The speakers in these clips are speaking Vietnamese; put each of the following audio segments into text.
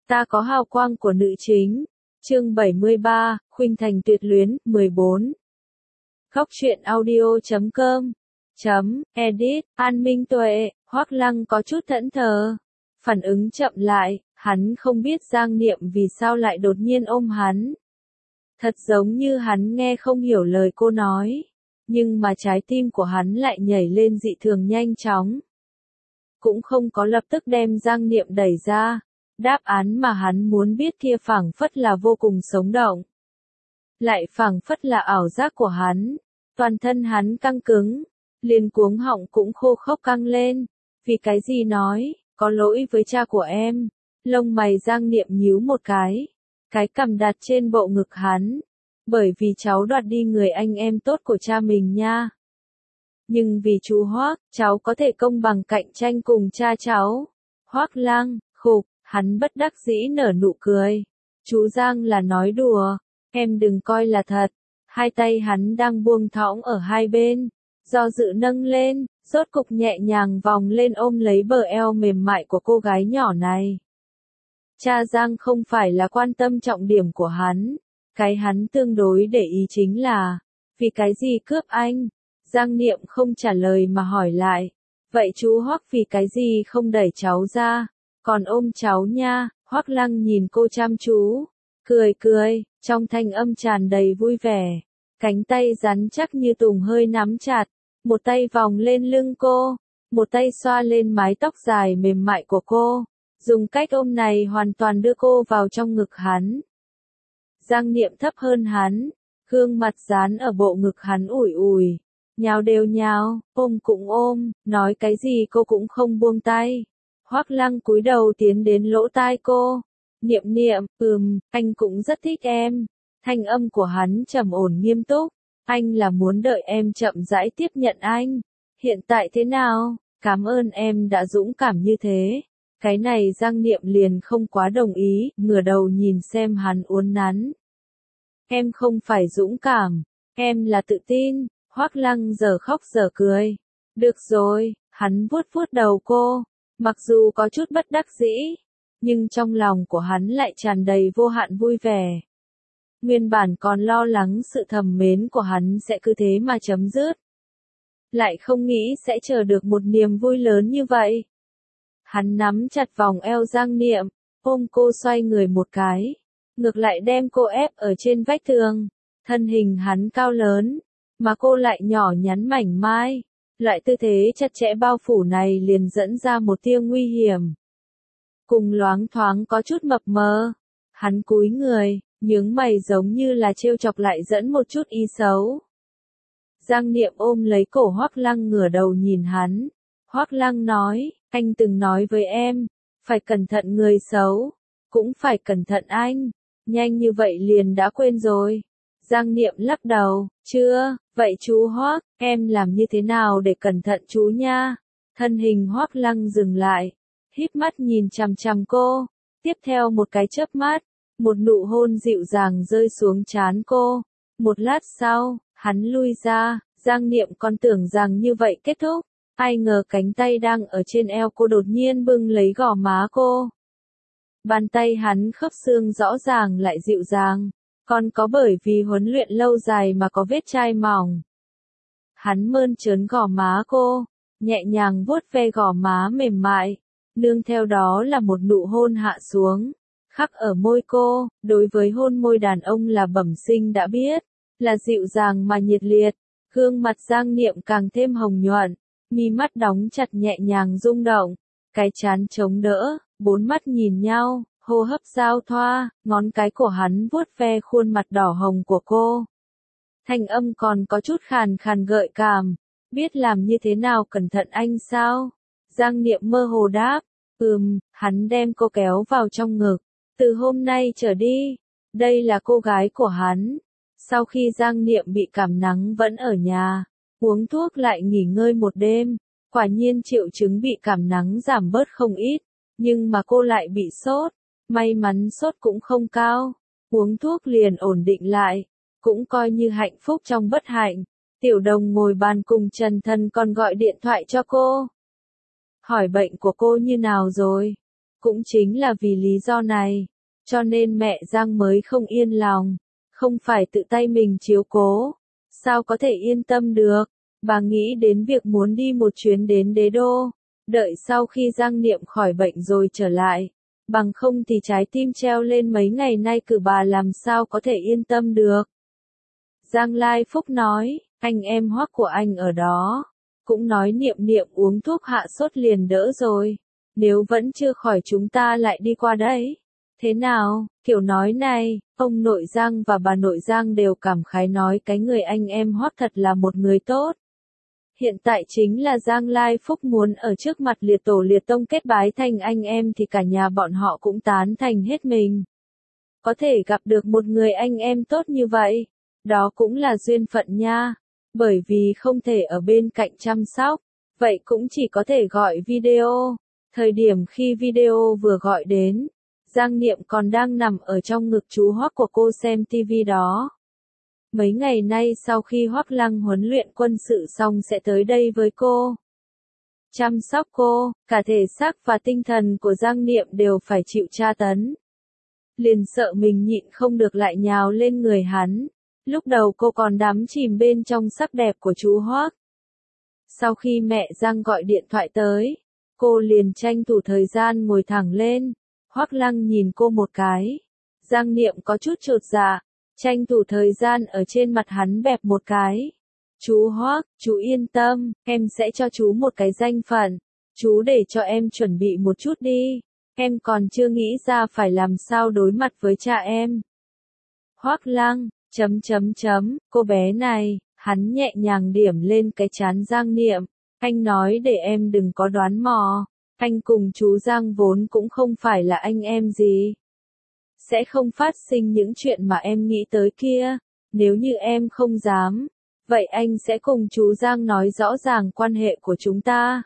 Ta có hào quang của nữ chính. Chương 73, Khuynh Thành tuyệt luyến, 14. Góc truyện audio.com Edit, An Minh Tuệ, Hoắc Lăng có chút thẫn thờ. Phản ứng chậm lại, hắn không biết Giang Niệm vì sao lại đột nhiên ôm hắn. Thật giống như hắn nghe không hiểu lời cô nói. Nhưng mà trái tim của hắn lại nhảy lên dị thường nhanh chóng. Cũng không có lập tức đem Giang Niệm đẩy ra. Đáp án mà hắn muốn biết kia phảng phất là vô cùng sống động. Lại phảng phất là ảo giác của hắn. Toàn thân hắn căng cứng. Liền cuống họng cũng khô khốc căng lên. Vì cái gì nói, có lỗi với cha của em. Lông mày Giang Niệm nhíu một cái. Cái cằm đặt trên bộ ngực hắn. Bởi vì cháu đoạt đi người anh em tốt của cha mình nha. Nhưng vì chú Hoắc, cháu có thể công bằng cạnh tranh cùng cha cháu. Hoắc Lăng, khục, hắn bất đắc dĩ nở nụ cười. Chú Giang là nói đùa, em đừng coi là thật. Hai tay hắn đang buông thõng ở hai bên, do dự nâng lên, rốt cục nhẹ nhàng vòng lên ôm lấy bờ eo mềm mại của cô gái nhỏ này. Cha Giang không phải là quan tâm trọng điểm của hắn, cái hắn tương đối để ý chính là, vì cái gì cướp anh? Giang Niệm không trả lời mà hỏi lại, vậy chú Hoắc vì cái gì không đẩy cháu ra, còn ôm cháu nha? Hoắc Lăng nhìn cô chăm chú, cười cười, trong thanh âm tràn đầy vui vẻ, cánh tay rắn chắc như tùng hơi nắm chặt, một tay vòng lên lưng cô, một tay xoa lên mái tóc dài mềm mại của cô, dùng cách ôm này hoàn toàn đưa cô vào trong ngực hắn. Giang Niệm thấp hơn hắn, gương mặt dán ở bộ ngực hắn ủi ủi, nhào đều nhào, ôm cũng ôm, nói cái gì cô cũng không buông tay. Hoắc Lăng cúi đầu tiến đến lỗ tai cô, Niệm Niệm, anh cũng rất thích em. Thanh âm của hắn trầm ổn nghiêm túc, anh là muốn đợi em chậm rãi tiếp nhận anh. Hiện tại thế nào? Cảm ơn em đã dũng cảm như thế. Cái này Giang Niệm liền không quá đồng ý, ngửa đầu nhìn xem hắn uốn nắn. Em không phải dũng cảm, em là tự tin. Hoắc Lăng giờ khóc giờ cười. Được rồi, hắn vuốt vuốt đầu cô, mặc dù có chút bất đắc dĩ, nhưng trong lòng của hắn lại tràn đầy vô hạn vui vẻ. Nguyên bản còn lo lắng sự thầm mến của hắn sẽ cứ thế mà chấm dứt. Lại không nghĩ sẽ chờ được một niềm vui lớn như vậy. Hắn nắm chặt vòng eo Giang Niệm, ôm cô xoay người một cái, ngược lại đem cô ép ở trên vách tường. Thân hình hắn cao lớn, mà cô lại nhỏ nhắn mảnh mai. Loại tư thế chặt chẽ bao phủ này liền dẫn ra một tia nguy hiểm. Cùng loáng thoáng có chút mập mờ. Hắn cúi người, nhướng mày giống như là trêu chọc lại dẫn một chút ý xấu. Giang Niệm ôm lấy cổ Hoắc Lăng ngửa đầu nhìn hắn. Hoắc Lăng nói, anh từng nói với em, phải cẩn thận người xấu, cũng phải cẩn thận anh. Nhanh như vậy liền đã quên rồi. Giang Niệm lắc đầu, chưa, vậy chú Hoắc, em làm như thế nào để cẩn thận chú nha? Thân hình Hoắc Lăng dừng lại, híp mắt nhìn chằm chằm cô, tiếp theo một cái chớp mắt, một nụ hôn dịu dàng rơi xuống trán cô. Một lát sau, hắn lui ra, Giang Niệm còn tưởng rằng như vậy kết thúc, ai ngờ cánh tay đang ở trên eo cô đột nhiên bưng lấy gò má cô. Bàn tay hắn khớp xương rõ ràng lại dịu dàng, còn có bởi vì huấn luyện lâu dài mà có vết chai mỏng. Hắn mơn trớn gò má cô, nhẹ nhàng vuốt ve gò má mềm mại, nương theo đó là một nụ hôn hạ xuống, khắc ở môi cô. Đối với hôn môi đàn ông là bẩm sinh đã biết, là dịu dàng mà nhiệt liệt. Gương mặt Giang Niệm càng thêm hồng nhuận, mi mắt đóng chặt nhẹ nhàng rung động, cái trán chống đỡ, bốn mắt nhìn nhau, hô hấp giao thoa, ngón cái của hắn vuốt ve khuôn mặt đỏ hồng của cô. Thanh âm còn có chút khàn khàn gợi cảm, biết làm như thế nào cẩn thận anh sao? Giang Niệm mơ hồ đáp, hắn đem cô kéo vào trong ngực. Từ hôm nay trở đi, đây là cô gái của hắn. Sau khi Giang Niệm bị cảm nắng vẫn ở nhà, uống thuốc lại nghỉ ngơi một đêm, quả nhiên triệu chứng bị cảm nắng giảm bớt không ít, nhưng mà cô lại bị sốt, may mắn sốt cũng không cao, uống thuốc liền ổn định lại, cũng coi như hạnh phúc trong bất hạnh. Tiểu Đồng ngồi bàn cùng Trần Thần còn gọi điện thoại cho cô. Hỏi bệnh của cô như nào rồi? Cũng chính là vì lý do này, cho nên mẹ Giang mới không yên lòng, không phải tự tay mình chiếu cố, sao có thể yên tâm được. Bà nghĩ đến việc muốn đi một chuyến đến đế đô, đợi sau khi Giang Niệm khỏi bệnh rồi trở lại, bằng không thì trái tim treo lên mấy ngày nay cử bà làm sao có thể yên tâm được. Giang Lai Phúc nói, anh em Hoắc của anh ở đó, cũng nói Niệm Niệm uống thuốc hạ sốt liền đỡ rồi, nếu vẫn chưa khỏi chúng ta lại đi qua đấy. Thế nào, kiểu nói này, ông nội Giang và bà nội Giang đều cảm khái nói cái người anh em Hoắc thật là một người tốt. Hiện tại chính là Giang Lai Phúc muốn ở trước mặt liệt tổ liệt tông kết bái thành anh em thì cả nhà bọn họ cũng tán thành hết mình. Có thể gặp được một người anh em tốt như vậy, đó cũng là duyên phận nha, bởi vì không thể ở bên cạnh chăm sóc, vậy cũng chỉ có thể gọi video. Thời điểm khi video vừa gọi đến, Giang Niệm còn đang nằm ở trong ngực chú Hoắc của cô xem tivi đó. Mấy ngày nay sau khi Hoắc Lăng huấn luyện quân sự xong sẽ tới đây với cô. Chăm sóc cô, cả thể xác và tinh thần của Giang Niệm đều phải chịu tra tấn. Liền sợ mình nhịn không được lại nhào lên người hắn. Lúc đầu cô còn đắm chìm bên trong sắc đẹp của chú Hoắc. Sau khi mẹ Giang gọi điện thoại tới, cô liền tranh thủ thời gian ngồi thẳng lên. Hoắc Lăng nhìn cô một cái. Giang Niệm có chút chột dạ, tranh thủ thời gian ở trên mặt hắn bẹp một cái. Chú Hoắc, chú yên tâm, em sẽ cho chú một cái danh phận. Chú để cho em chuẩn bị một chút đi. Em còn chưa nghĩ ra phải làm sao đối mặt với cha em. Hoắc Lăng, cô bé này, hắn nhẹ nhàng điểm lên cái trán Giang Niệm. Anh nói để em đừng có đoán mò. Anh cùng chú Giang vốn cũng không phải là anh em gì. Sẽ không phát sinh những chuyện mà em nghĩ tới kia. Nếu như em không dám, vậy anh sẽ cùng chú Giang nói rõ ràng quan hệ của chúng ta.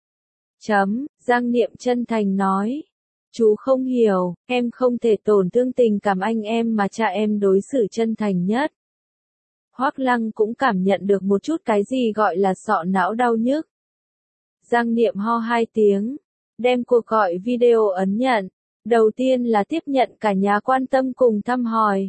Giang Niệm chân thành nói. Chú không hiểu, em không thể tổn thương tình cảm anh em mà cha em đối xử chân thành nhất. Hoắc Lăng cũng cảm nhận được một chút cái gì gọi là sọ não đau nhức. Giang Niệm ho 2 tiếng, đem cuộc gọi video ấn nhận. Đầu tiên là tiếp nhận cả nhà quan tâm cùng thăm hỏi.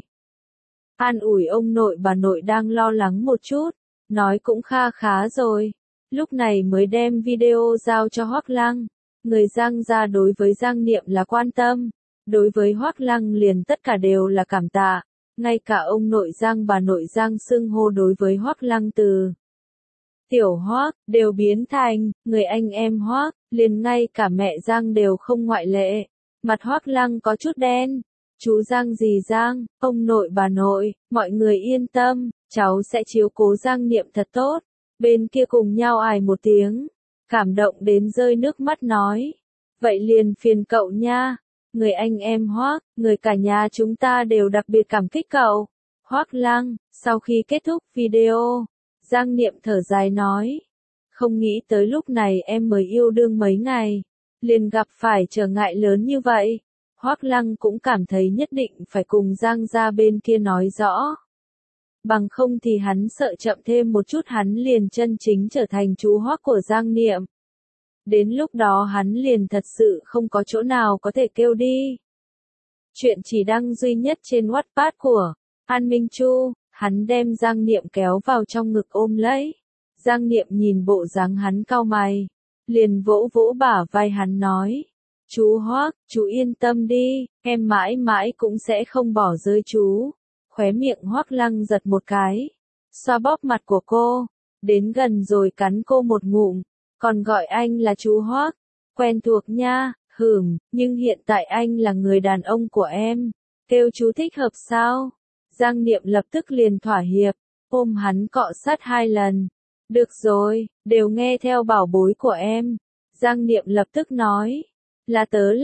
An ủi ông nội bà nội đang lo lắng một chút, nói cũng kha khá rồi. Lúc này mới đem video giao cho Hoắc Lăng. Người Giang gia đối với Giang Niệm là quan tâm, đối với Hoắc Lăng liền tất cả đều là cảm tạ, ngay cả ông nội Giang bà nội Giang xưng hô đối với Hoắc Lăng từ Tiểu Hoắc đều biến thành người anh em Hoắc, liền ngay cả mẹ Giang đều không ngoại lệ. Mặt Hoắc Lăng có chút đen. Chú Giang dì Giang, ông nội bà nội, mọi người yên tâm, cháu sẽ chiếu cố Giang Niệm thật tốt. Bên kia cùng nhau ải một tiếng. Cảm động đến rơi nước mắt nói. Vậy liền phiền cậu nha. Người anh em Hoắc, người cả nhà chúng ta đều đặc biệt cảm kích cậu. Hoắc Lăng, sau khi kết thúc video, Giang Niệm thở dài nói. Không nghĩ tới lúc này em mới yêu đương mấy ngày, liền gặp phải trở ngại lớn như vậy. Hoắc Lăng cũng cảm thấy nhất định phải cùng Giang gia bên kia nói rõ. Bằng không thì hắn sợ chậm thêm một chút hắn liền chân chính trở thành chú Hoắc của Giang Niệm. Đến lúc đó hắn liền thật sự không có chỗ nào có thể kêu đi. Chuyện chỉ đăng duy nhất trên Wattpad của An Minh Chu, hắn đem Giang Niệm kéo vào trong ngực ôm lấy. Giang Niệm nhìn bộ dáng hắn cau mày, liền vỗ vỗ bả vai hắn nói. Chú Hoắc, chú yên tâm đi, em mãi mãi cũng sẽ không bỏ rơi chú. Khóe miệng Hoắc Lăng giật một cái, xoa bóp mặt của cô, đến gần rồi cắn cô một ngụm, còn gọi anh là chú Hoắc, quen thuộc nha, nhưng hiện tại anh là người đàn ông của em, kêu chú thích hợp sao? Giang Niệm lập tức liền thỏa hiệp, ôm hắn cọ sát 2 lần. Được rồi, đều nghe theo bảo bối của em. Giang Niệm lập tức nói, là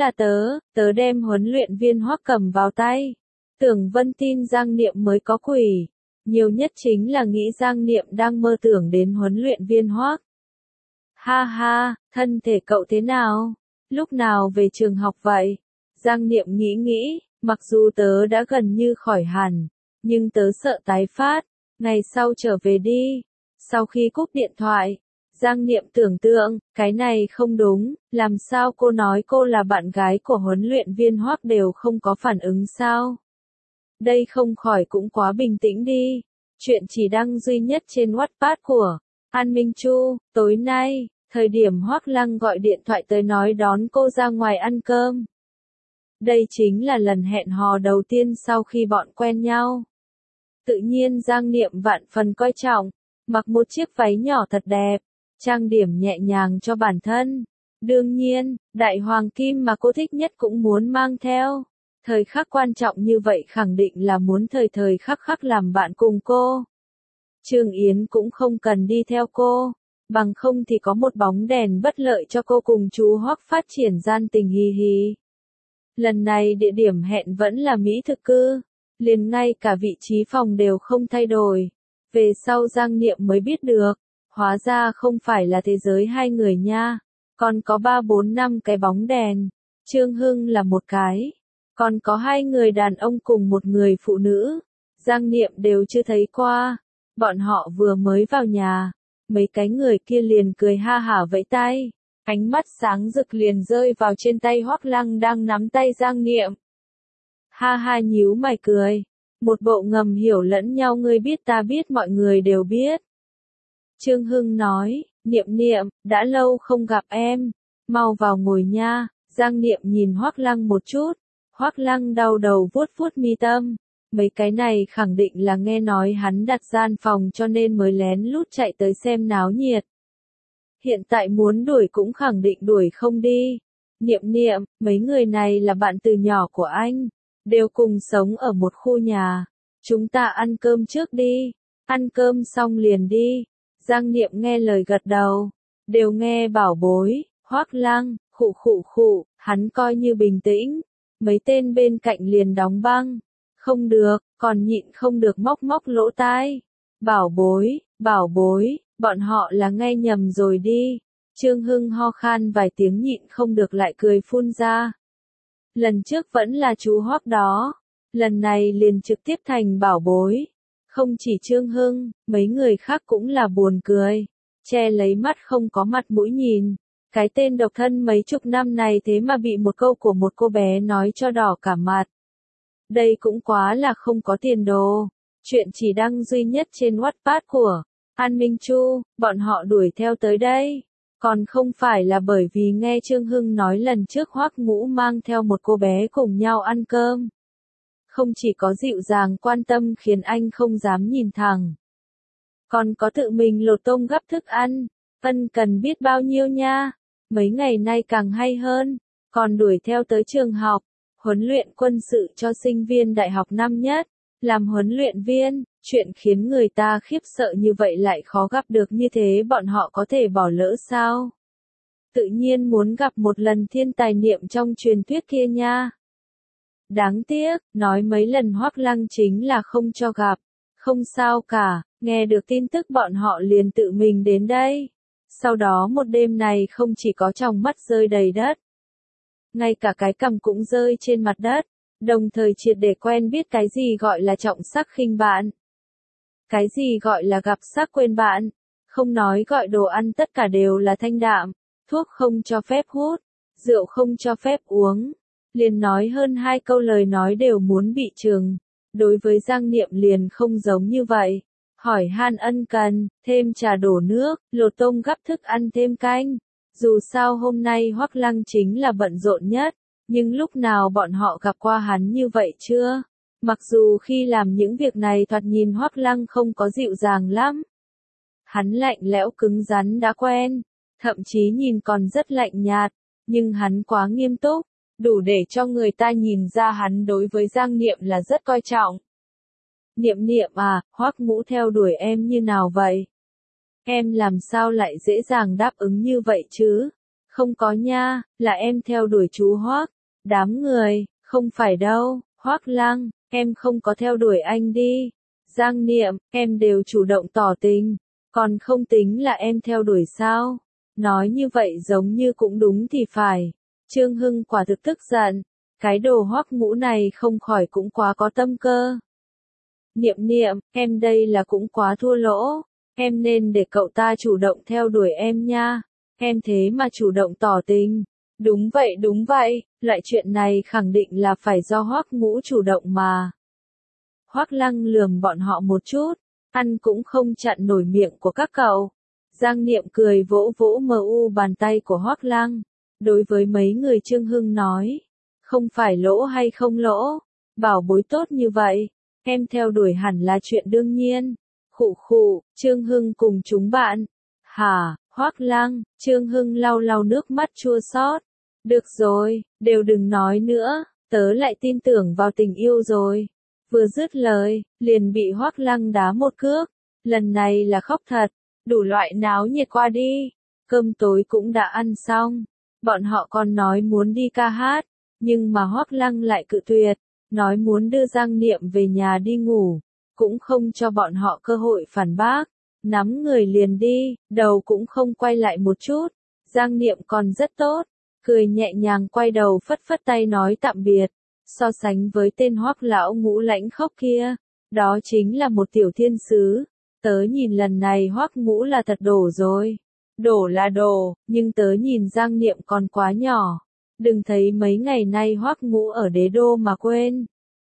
tớ đem huấn luyện viên Hoắc cầm vào tay. Tưởng Vân tin Giang Niệm mới có quỷ, nhiều nhất chính là nghĩ Giang Niệm đang mơ tưởng đến huấn luyện viên Hoắc. Ha ha, thân thể cậu thế nào? Lúc nào về trường học vậy? Giang Niệm nghĩ, mặc dù tớ đã gần như khỏi hẳn, nhưng tớ sợ tái phát, ngày sau trở về đi. Sau khi cúp điện thoại, Giang Niệm tưởng tượng, cái này không đúng, làm sao cô nói cô là bạn gái của huấn luyện viên Hoắc đều không có phản ứng sao? Đây không khỏi cũng quá bình tĩnh đi. Chuyện chỉ đăng duy nhất trên Wattpad của An Minh Chu, tối nay, thời điểm Hoắc Lăng gọi điện thoại tới nói đón cô ra ngoài ăn cơm. Đây chính là lần hẹn hò đầu tiên sau khi bọn quen nhau. Tự nhiên Giang Niệm vạn phần coi trọng, mặc một chiếc váy nhỏ thật đẹp, trang điểm nhẹ nhàng cho bản thân. Đương nhiên, đại hoàng kim mà cô thích nhất cũng muốn mang theo. Thời khắc quan trọng như vậy khẳng định là muốn thời thời khắc khắc làm bạn cùng cô. Trương Yến cũng không cần đi theo cô, bằng không thì có một bóng đèn bất lợi cho cô cùng chú Hoắc phát triển gian tình hì hì. Lần này địa điểm hẹn vẫn là Mỹ thực cư, liền ngay cả vị trí phòng đều không thay đổi. Về sau Giang Niệm mới biết được, hóa ra không phải là thế giới hai người nha, còn có 3 4 5 cái bóng đèn, Trương Hưng là một cái, còn có 2 người đàn ông cùng một người phụ nữ, Giang Niệm đều chưa thấy qua. Bọn họ vừa mới vào nhà, mấy cái người kia liền cười ha hả vẫy tay, ánh mắt sáng rực liền rơi vào trên tay Hoắc Lăng đang nắm tay Giang Niệm. Ha ha nhíu mày cười, một bộ ngầm hiểu lẫn nhau ngươi biết ta biết mọi người đều biết. Trương Hưng nói, Niệm Niệm, đã lâu không gặp em, mau vào ngồi nha. Giang Niệm nhìn Hoắc Lăng một chút, Hoắc Lăng đau đầu vuốt vuốt mi tâm. Mấy cái này khẳng định là nghe nói hắn đặt gian phòng cho nên mới lén lút chạy tới xem náo nhiệt. Hiện tại muốn đuổi cũng khẳng định đuổi không đi. Niệm Niệm, mấy người này là bạn từ nhỏ của anh, đều cùng sống ở một khu nhà. Chúng ta ăn cơm trước đi, ăn cơm xong liền đi. Giang Niệm nghe lời gật đầu, đều nghe bảo bối, Hoắc Lăng, khụ khụ khụ, hắn coi như bình tĩnh. Mấy tên bên cạnh liền đóng băng. Không được, còn nhịn không được móc móc lỗ tai. Bảo bối, bọn họ là nghe nhầm rồi đi. Trương Hưng ho khan vài tiếng nhịn không được lại cười phun ra. Lần trước vẫn là chú Hoắc đó, lần này liền trực tiếp thành bảo bối. Không chỉ Trương Hưng, mấy người khác cũng là buồn cười, che lấy mắt không có mặt mũi nhìn. Cái tên độc thân mấy chục năm này thế mà bị một câu của một cô bé nói cho đỏ cả mặt. Đây cũng quá là không có tiền đồ. Chuyện chỉ đăng duy nhất trên Wattpad của An Minh Chu, bọn họ đuổi theo tới đây. Còn không phải là bởi vì nghe Trương Hưng nói lần trước Hoắc Ngũ mang theo một cô bé cùng nhau ăn cơm. Không chỉ có dịu dàng quan tâm khiến anh không dám nhìn thẳng. Còn có tự mình lột tôm gắp thức ăn, ân cần biết bao nhiêu nha. Mấy ngày nay càng hay hơn, còn đuổi theo tới trường học. Huấn luyện quân sự cho sinh viên đại học năm nhất, làm huấn luyện viên, chuyện khiến người ta khiếp sợ như vậy lại khó gặp được như thế bọn họ có thể bỏ lỡ sao? Tự nhiên muốn gặp một lần thiên tài Niệm trong truyền thuyết kia nha. Đáng tiếc, nói mấy lần Hoắc Lăng chính là không cho gặp. Không sao cả, nghe được tin tức bọn họ liền tự mình đến đây. Sau đó một đêm này không chỉ có tròng mắt rơi đầy đất, ngay cả cái cằm cũng rơi trên mặt đất, đồng thời triệt để quen biết cái gì gọi là trọng sắc khinh bạn. Cái gì gọi là gặp sắc quên bạn, không nói gọi đồ ăn tất cả đều là thanh đạm, thuốc không cho phép hút, rượu không cho phép uống, liền nói hơn 2 câu lời nói đều muốn bị trừng. Đối với Giang Niệm liền không giống như vậy, hỏi han ân cần, thêm trà đổ nước, lột tôm gắp thức ăn thêm canh. Dù sao hôm nay Hoắc Lăng chính là bận rộn nhất, nhưng lúc nào bọn họ gặp qua hắn như vậy chưa? Mặc dù khi làm những việc này thoạt nhìn Hoắc Lăng không có dịu dàng lắm. Hắn lạnh lẽo cứng rắn đã quen, thậm chí nhìn còn rất lạnh nhạt, nhưng hắn quá nghiêm túc, đủ để cho người ta nhìn ra hắn đối với Giang Niệm là rất coi trọng. Niệm Niệm à, Hoắc Ngũ theo đuổi em như nào vậy? Em làm sao lại dễ dàng đáp ứng như vậy chứ? Không có nha, là em theo đuổi chú Hoắc. Đám người, không phải đâu, Hoắc Lăng, em không có theo đuổi anh đi. Giang Niệm, em đều chủ động tỏ tình, còn không tính là em theo đuổi sao? Nói như vậy giống như cũng đúng thì phải. Trương Hưng quả thực tức giận, cái đồ Hoắc Ngũ này không khỏi cũng quá có tâm cơ. Niệm Niệm, em đây là cũng quá thua lỗ. Em nên để cậu ta chủ động theo đuổi em nha. Em thế mà chủ động tỏ tình. Đúng vậy, loại chuyện này khẳng định là phải do Hoắc Ngũ chủ động mà. Hoắc Lăng lườm bọn họ một chút, ăn cũng không chặn nổi miệng của các cậu. Giang Niệm cười vỗ vỗ bàn tay của Hoắc Lăng. Đối với mấy người Trương Hưng nói, không phải lỗ hay không lỗ, bảo bối tốt như vậy, em theo đuổi hẳn là chuyện đương nhiên. Khụ khụ, Trương Hưng cùng chúng bạn. Hả, Hoắc Lăng, Trương Hưng lau lau nước mắt chua xót. Được rồi, đều đừng nói nữa, tớ lại tin tưởng vào tình yêu rồi. Vừa dứt lời, liền bị Hoắc Lăng đá một cước. Lần này là khóc thật, đủ loại náo nhiệt qua đi. Cơm tối cũng đã ăn xong. Bọn họ còn nói muốn đi ca hát, nhưng mà Hoắc Lăng lại cự tuyệt, nói muốn đưa Giang Niệm về nhà đi ngủ, cũng không cho bọn họ cơ hội phản bác. Nắm người liền đi, đầu cũng không quay lại một chút. Giang Niệm còn rất tốt, cười nhẹ nhàng quay đầu phất phất tay nói tạm biệt. So sánh với tên Hoắc lão ngũ lãnh khốc kia, đó chính là một tiểu thiên sứ. Tớ nhìn lần này Hoắc Ngũ là thật đổ rồi. Đổ là đổ, nhưng tớ nhìn Giang Niệm còn quá nhỏ. Đừng thấy mấy ngày nay Hoắc Ngũ ở đế đô mà quên.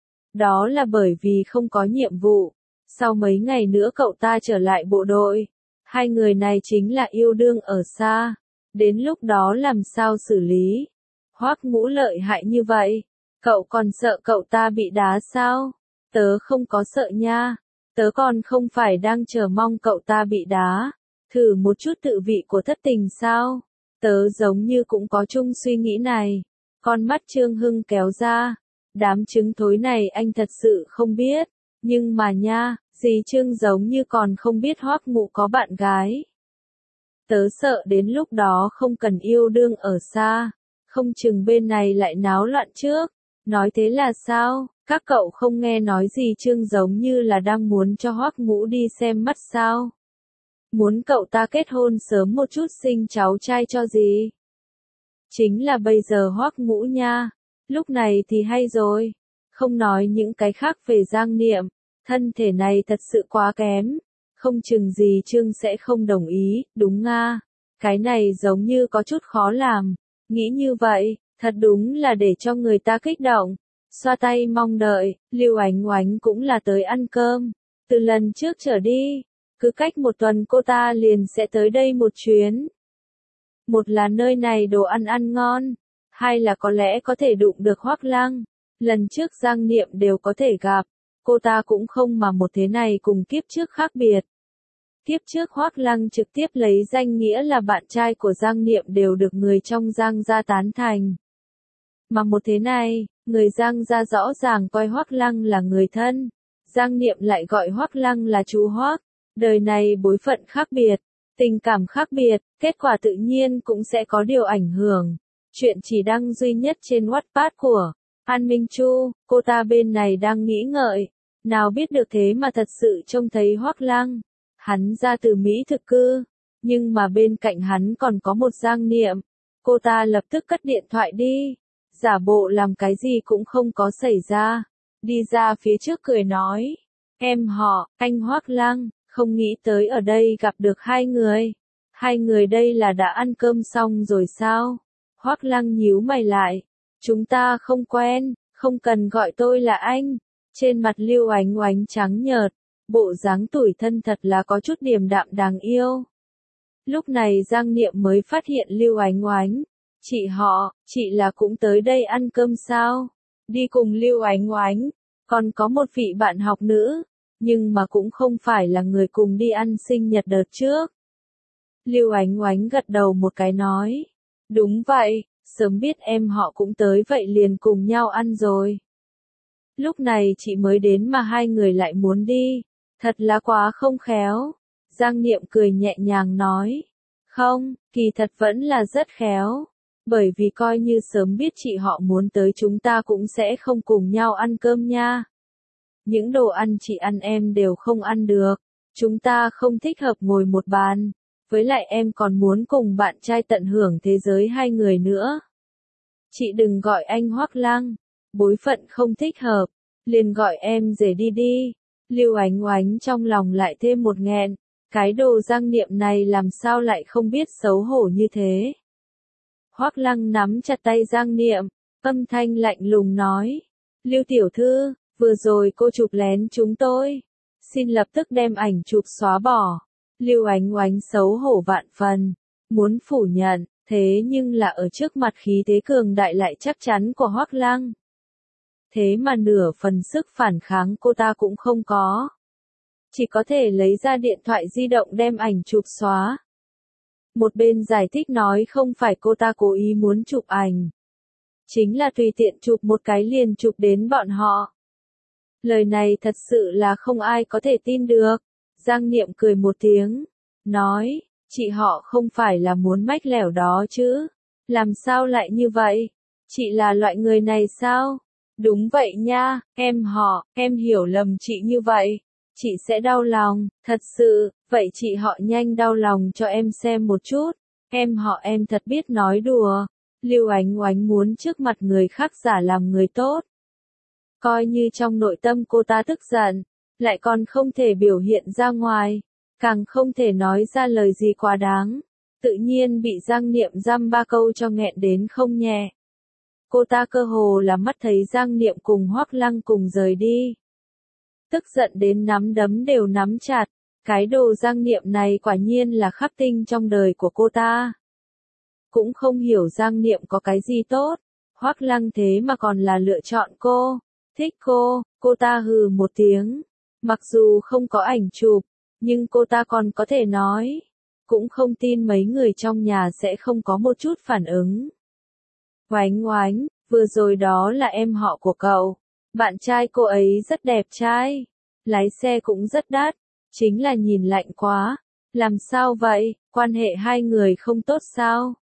Đó là bởi vì không có nhiệm vụ. Sau mấy ngày nữa cậu ta trở lại bộ đội. Hai người này chính là yêu đương ở xa. Đến lúc đó làm sao xử lý? Hoắc Ngũ lợi hại như vậy. Cậu còn sợ cậu ta bị đá sao? Tớ không có sợ nha. Tớ còn không phải đang chờ mong cậu ta bị đá. Thử một chút tự vị của thất tình sao? Tớ giống như cũng có chung suy nghĩ này. Con mắt Trương Hưng kéo ra. Đám trứng thối này anh thật sự không biết. Nhưng mà nha, dì Trương giống như còn không biết Hoắc Ngũ có bạn gái. Tớ sợ đến lúc đó không cần yêu đương ở xa. Không chừng bên này lại náo loạn trước. Nói thế là sao? Các cậu không nghe nói gì Trương giống như là đang muốn cho Hoắc Ngũ đi xem mắt sao? Muốn cậu ta kết hôn sớm một chút sinh cháu trai cho gì? Chính là bây giờ Hoắc Ngũ nha. Lúc này thì hay rồi. Không nói những cái khác về Giang Niệm. Thân thể này thật sự quá kém. Không chừng gì Trương sẽ không đồng ý, đúng nga. Cái này giống như có chút khó làm. Nghĩ như vậy, thật đúng là để cho người ta kích động. Xoa tay mong đợi, Lưu Ánh Oánh cũng là tới ăn cơm. Từ lần trước trở đi, cứ cách một tuần cô ta liền sẽ tới đây một chuyến. Một là nơi này đồ ăn ăn ngon, hai là có lẽ có thể đụng được Hoắc Lăng. Lần trước Giang Niệm đều có thể gặp, cô ta cũng không mà một thế này cùng kiếp trước khác biệt. Kiếp trước Hoắc Lăng trực tiếp lấy danh nghĩa là bạn trai của Giang Niệm đều được người trong Giang gia tán thành. Mà một thế này, người Giang gia rõ ràng coi Hoắc Lăng là người thân. Giang Niệm lại gọi Hoắc Lăng là chú Hoắc. Đời này bối phận khác biệt, tình cảm khác biệt, kết quả tự nhiên cũng sẽ có điều ảnh hưởng. Chuyện chỉ đăng duy nhất trên Wattpad của An Minh Chu, cô ta bên này đang nghĩ ngợi. Nào biết được thế mà thật sự trông thấy Hoắc Lăng. Hắn ra từ Mỹ thực cư, nhưng mà bên cạnh hắn còn có một Giang Niệm. Cô ta lập tức cất điện thoại đi, giả bộ làm cái gì cũng không có xảy ra. Đi ra phía trước cười nói, em họ, anh Hoắc Lăng, không nghĩ tới ở đây gặp được hai người. Hai người đây là đã ăn cơm xong rồi sao? Hoắc Lăng nhíu mày lại, chúng ta không quen, không cần gọi tôi là anh. Trên mặt Lưu Ánh Oánh trắng nhợt, bộ dáng tủi thân thật là có chút điềm đạm đáng yêu. Lúc này Giang Niệm mới phát hiện Lưu Ánh Oánh. Chị là cũng tới đây ăn cơm sao? Đi cùng Lưu Ánh Oánh, còn có một vị bạn học nữ, nhưng mà cũng không phải là người cùng đi ăn sinh nhật đợt trước. Lưu Ánh Oánh gật đầu một cái nói, đúng vậy, sớm biết em họ cũng tới vậy liền cùng nhau ăn rồi. Lúc này chị mới đến mà hai người lại muốn đi, thật là quá không khéo. Giang Niệm cười nhẹ nhàng nói, không, kỳ thật vẫn là rất khéo. Bởi vì coi như sớm biết chị họ muốn tới chúng ta cũng sẽ không cùng nhau ăn cơm nha. Những đồ ăn chị ăn em đều không ăn được. Chúng ta không thích hợp ngồi một bàn. Với lại em còn muốn cùng bạn trai tận hưởng thế giới hai người nữa. Chị đừng gọi anh Hoắc Lăng. Bối phận không thích hợp. Liền gọi em rể đi đi. Lưu Ánh Oánh trong lòng lại thêm một nghẹn. Cái đồ Giang Niệm này làm sao lại không biết xấu hổ như thế. Hoắc Lăng nắm chặt tay Giang Niệm, âm thanh lạnh lùng nói. Lưu tiểu thư, vừa rồi cô chụp lén chúng tôi. Xin lập tức đem ảnh chụp xóa bỏ. Lưu Ánh Oánh xấu hổ vạn phần, muốn phủ nhận, thế nhưng là ở trước mặt khí thế cường đại lại chắc chắn của Hoắc Lăng. Thế mà nửa phần sức phản kháng cô ta cũng không có. Chỉ có thể lấy ra điện thoại di động đem ảnh chụp xóa. Một bên giải thích nói không phải cô ta cố ý muốn chụp ảnh. Chính là tùy tiện chụp một cái liền chụp đến bọn họ. Lời này thật sự là không ai có thể tin được. Giang Niệm cười một tiếng, nói, chị họ không phải là muốn mách lẻo đó chứ. Làm sao lại như vậy? Chị là loại người này sao? Đúng vậy nha, em hiểu lầm chị như vậy. Chị sẽ đau lòng, thật sự, vậy chị họ nhanh đau lòng cho em xem một chút. Em thật biết nói đùa. Lưu Ánh Oánh muốn trước mặt người khác giả làm người tốt. Coi như trong nội tâm cô ta tức giận, lại còn không thể biểu hiện ra ngoài, càng không thể nói ra lời gì quá đáng. Tự nhiên bị Giang Niệm dăm ba câu cho nghẹn đến không nhẹ. Cô ta cơ hồ là mắt thấy Giang Niệm cùng Hoắc Lăng cùng rời đi. Tức giận đến nắm đấm đều nắm chặt, cái đồ Giang Niệm này quả nhiên là khắc tinh trong đời của cô ta. Cũng không hiểu Giang Niệm có cái gì tốt, Hoắc Lăng thế mà còn là lựa chọn cô, thích cô ta hừ một tiếng. Mặc dù không có ảnh chụp, nhưng cô ta còn có thể nói, cũng không tin mấy người trong nhà sẽ không có một chút phản ứng. Oánh Oánh, vừa rồi đó là em họ của cậu, bạn trai cô ấy rất đẹp trai, lái xe cũng rất đắt, chính là nhìn lạnh quá. Làm sao vậy, quan hệ hai người không tốt sao?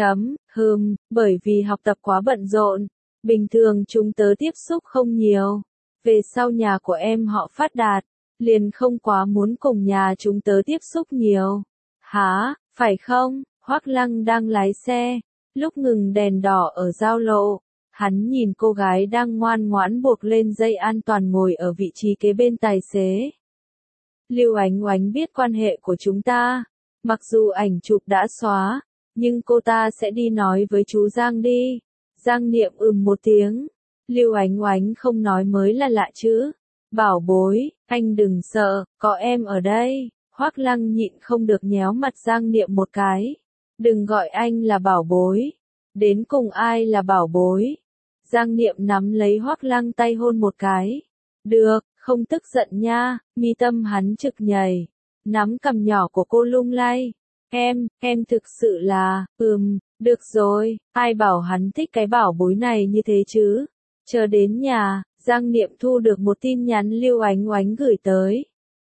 Bởi vì học tập quá bận rộn, bình thường chúng tớ tiếp xúc không nhiều. Về sau nhà của em họ phát đạt, liền không quá muốn cùng nhà chúng tớ tiếp xúc nhiều. Hả, phải không? Hoắc Lăng đang lái xe, lúc ngừng đèn đỏ ở giao lộ, hắn nhìn cô gái đang ngoan ngoãn buộc lên dây an toàn ngồi ở vị trí kế bên tài xế. Lưu Ánh Oánh biết quan hệ của chúng ta, mặc dù ảnh chụp đã xóa, nhưng cô ta sẽ đi nói với chú Giang đi. Giang Niệm một tiếng. Lưu Ánh Oánh không nói mới là lạ chứ. Bảo bối, anh đừng sợ, có em ở đây. Hoắc Lăng nhịn không được nhéo mặt Giang Niệm một cái. Đừng gọi anh là bảo bối. Đến cùng ai là bảo bối? Giang Niệm nắm lấy Hoắc Lăng tay hôn một cái. Được, không tức giận nha. Mi tâm hắn trực nhảy. Nắm cằm nhỏ của cô lung lay. Em thực sự là, được rồi, ai bảo hắn thích cái bảo bối này như thế chứ? Chờ đến nhà, Giang Niệm thu được một tin nhắn Lưu Ánh Oánh gửi tới.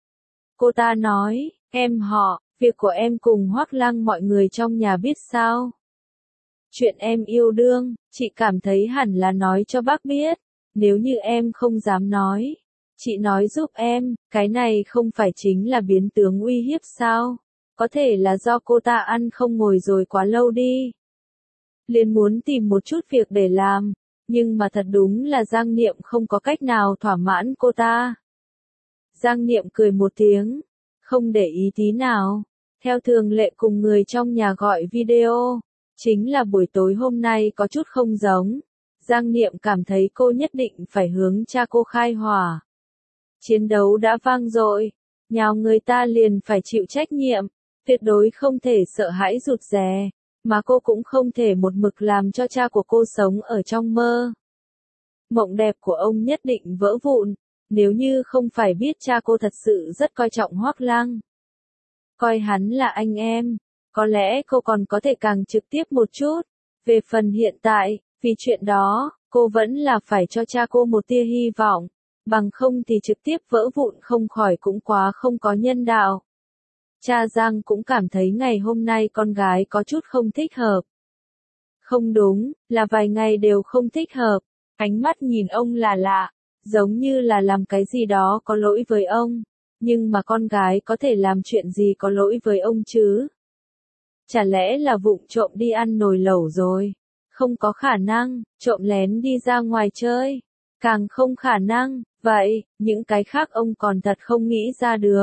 Cô ta nói, việc của em cùng Hoắc Lăng mọi người trong nhà biết sao? Chuyện em yêu đương, chị cảm thấy hẳn là nói cho bác biết, nếu như em không dám nói. Chị nói giúp em, cái này không phải chính là biến tướng uy hiếp sao? Có thể là do cô ta ăn không ngồi rồi quá lâu đi. Liền muốn tìm một chút việc để làm, nhưng mà thật đúng là Giang Niệm không có cách nào thỏa mãn cô ta. Giang Niệm cười một tiếng, không để ý tí nào, theo thường lệ cùng người trong nhà gọi video, chính là buổi tối hôm nay có chút không giống. Giang Niệm cảm thấy cô nhất định phải hướng cha cô khai hỏa. Chiến đấu đã vang dội, nhào người ta liền phải chịu trách nhiệm, tuyệt đối không thể sợ hãi rụt rè, mà cô cũng không thể một mực làm cho cha của cô sống ở trong mơ. Mộng đẹp của ông nhất định vỡ vụn, nếu như không phải biết cha cô thật sự rất coi trọng Hoắc Lăng. Coi hắn là anh em, có lẽ cô còn có thể càng trực tiếp một chút. Về phần hiện tại, vì chuyện đó, cô vẫn là phải cho cha cô một tia hy vọng, bằng không thì trực tiếp vỡ vụn không khỏi cũng quá không có nhân đạo. Cha Giang cũng cảm thấy ngày hôm nay con gái có chút không thích hợp. Không đúng, là vài ngày đều không thích hợp, ánh mắt nhìn ông là lạ, giống như là làm cái gì đó có lỗi với ông, nhưng mà con gái có thể làm chuyện gì có lỗi với ông chứ? Chả lẽ là vụng trộm đi ăn nồi lẩu rồi? Không có khả năng, trộm lén đi ra ngoài chơi, càng không khả năng, vậy, những cái khác ông còn thật không nghĩ ra được.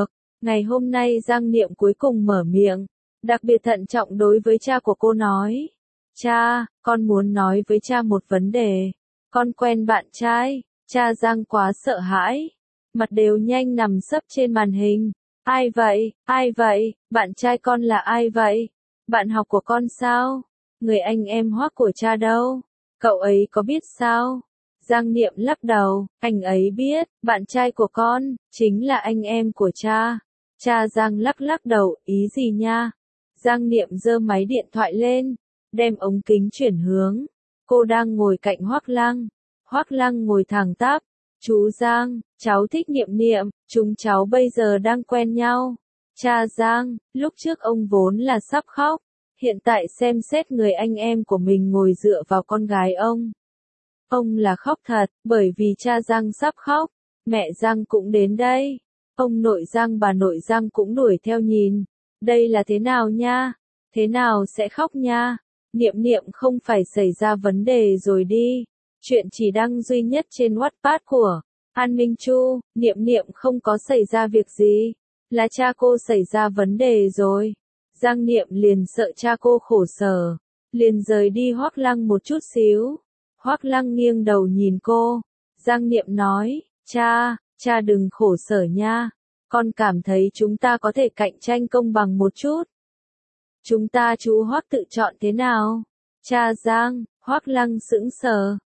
Ngày hôm nay Giang Niệm cuối cùng mở miệng, đặc biệt thận trọng đối với cha của cô nói. Cha, con muốn nói với cha một vấn đề. Con quen bạn trai. Cha Giang quá sợ hãi. Mặt đều nhanh nằm sấp trên màn hình. Ai vậy? Ai vậy? Bạn trai con là ai vậy? Bạn học của con sao? Người anh em Hoắc của cha đâu? Cậu ấy có biết sao? Giang Niệm lắc đầu, anh ấy biết, bạn trai của con, chính là anh em của cha. Cha Giang lắc lắc đầu, ý gì nha? Giang Niệm giơ máy điện thoại lên, đem ống kính chuyển hướng. Cô đang ngồi cạnh Hoắc Lăng. Hoắc Lăng ngồi thẳng tắp. Chú Giang, cháu thích Niệm Niệm, chúng cháu bây giờ đang quen nhau. Cha Giang, lúc trước ông vốn là sắp khóc, hiện tại xem xét người anh em của mình ngồi dựa vào con gái ông. Ông là khóc thật, bởi vì cha Giang sắp khóc, mẹ Giang cũng đến đây. Ông nội Giang bà nội Giang cũng đuổi theo nhìn. Đây là thế nào nha? Thế nào sẽ khóc nha? Niệm Niệm không phải xảy ra vấn đề rồi đi. Chuyện chỉ đăng duy nhất trên Wattpad của An Minh Chu, Niệm Niệm không có xảy ra việc gì. Là cha cô xảy ra vấn đề rồi. Giang Niệm liền sợ cha cô khổ sở, liền rời đi Hoắc Lăng một chút xíu. Hoắc Lăng nghiêng đầu nhìn cô. Giang Niệm nói, cha đừng khổ sở nha. Con cảm thấy chúng ta có thể cạnh tranh công bằng một chút. Chúng ta chú Hoắc tự chọn thế nào? Cha Giang, Hoắc Lăng sững sờ.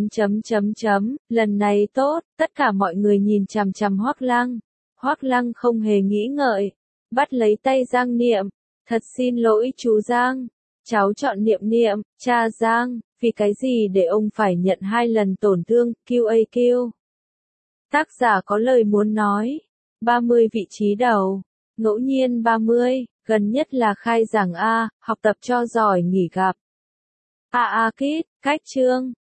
Lần này tốt, tất cả mọi người nhìn chằm chằm Hoắc Lăng. Hoắc Lăng không hề nghĩ ngợi, bắt lấy tay Giang Niệm. Thật xin lỗi chú Giang, cháu chọn Niệm Niệm. Cha Giang, vì cái gì để ông phải nhận 2 lần tổn thương, QAQ. Tác giả có lời muốn nói. 30 vị trí đầu, ngẫu nhiên 30, gần nhất là khai giảng A, học tập cho giỏi nghỉ gặp. Kids, cách chương.